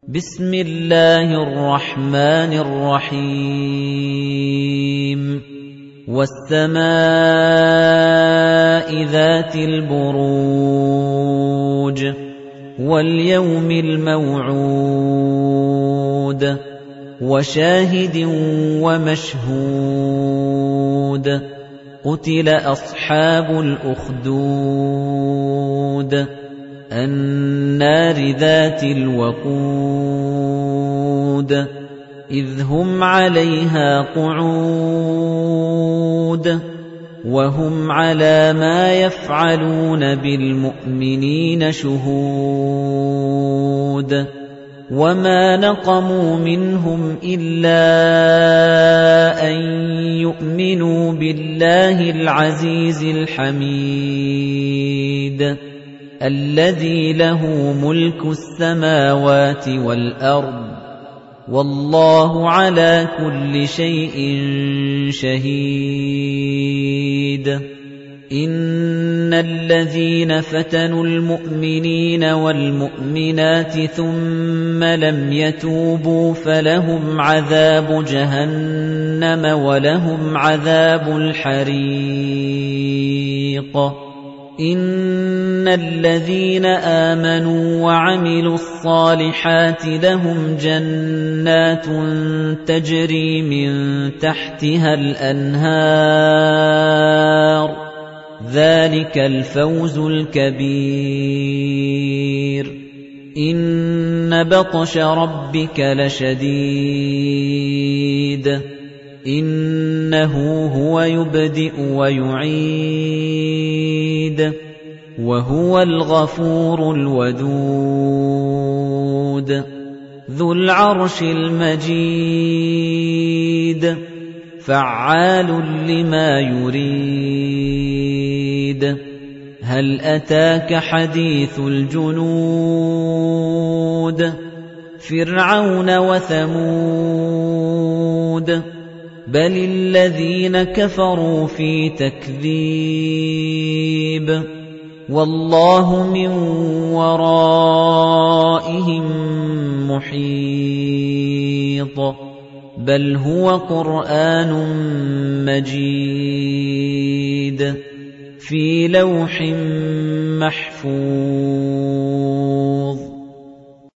بسم الله الرحمن الرحيم والسماء ذات البروج واليوم الموعود وشاهد ومشهود قتل أصحاب الأخدود النار ذات الوقود إذ هم عليها قعود وهم على ما يفعلون بالمؤمنين شهود وما نقموا منهم إلا أن يؤمنوا بالله العزيز الحميد الذي له ملك السماوات والأرض والله على كل شيء شهيد إن الذين فتنوا المؤمنين والمؤمنات ثم لم يتوبوا فلهم عذاب جهنم ولهم عذاب الحريق إن الذين آمنوا وعملوا الصالحات لهم جنات تجري من تحتها الأنهار ذلك الفوز الكبير إن بطش ربك لشديد إنه هو يبدئ ويعيد وهو الغفور الودود ذو العرش المجيد فعال لما يريد هل أتاك حديث الجنود فرعون وثمود بل الذين كفروا في تكذيب والله من ورائهم محيط بل هو قرآن مجيد في لوح محفوظ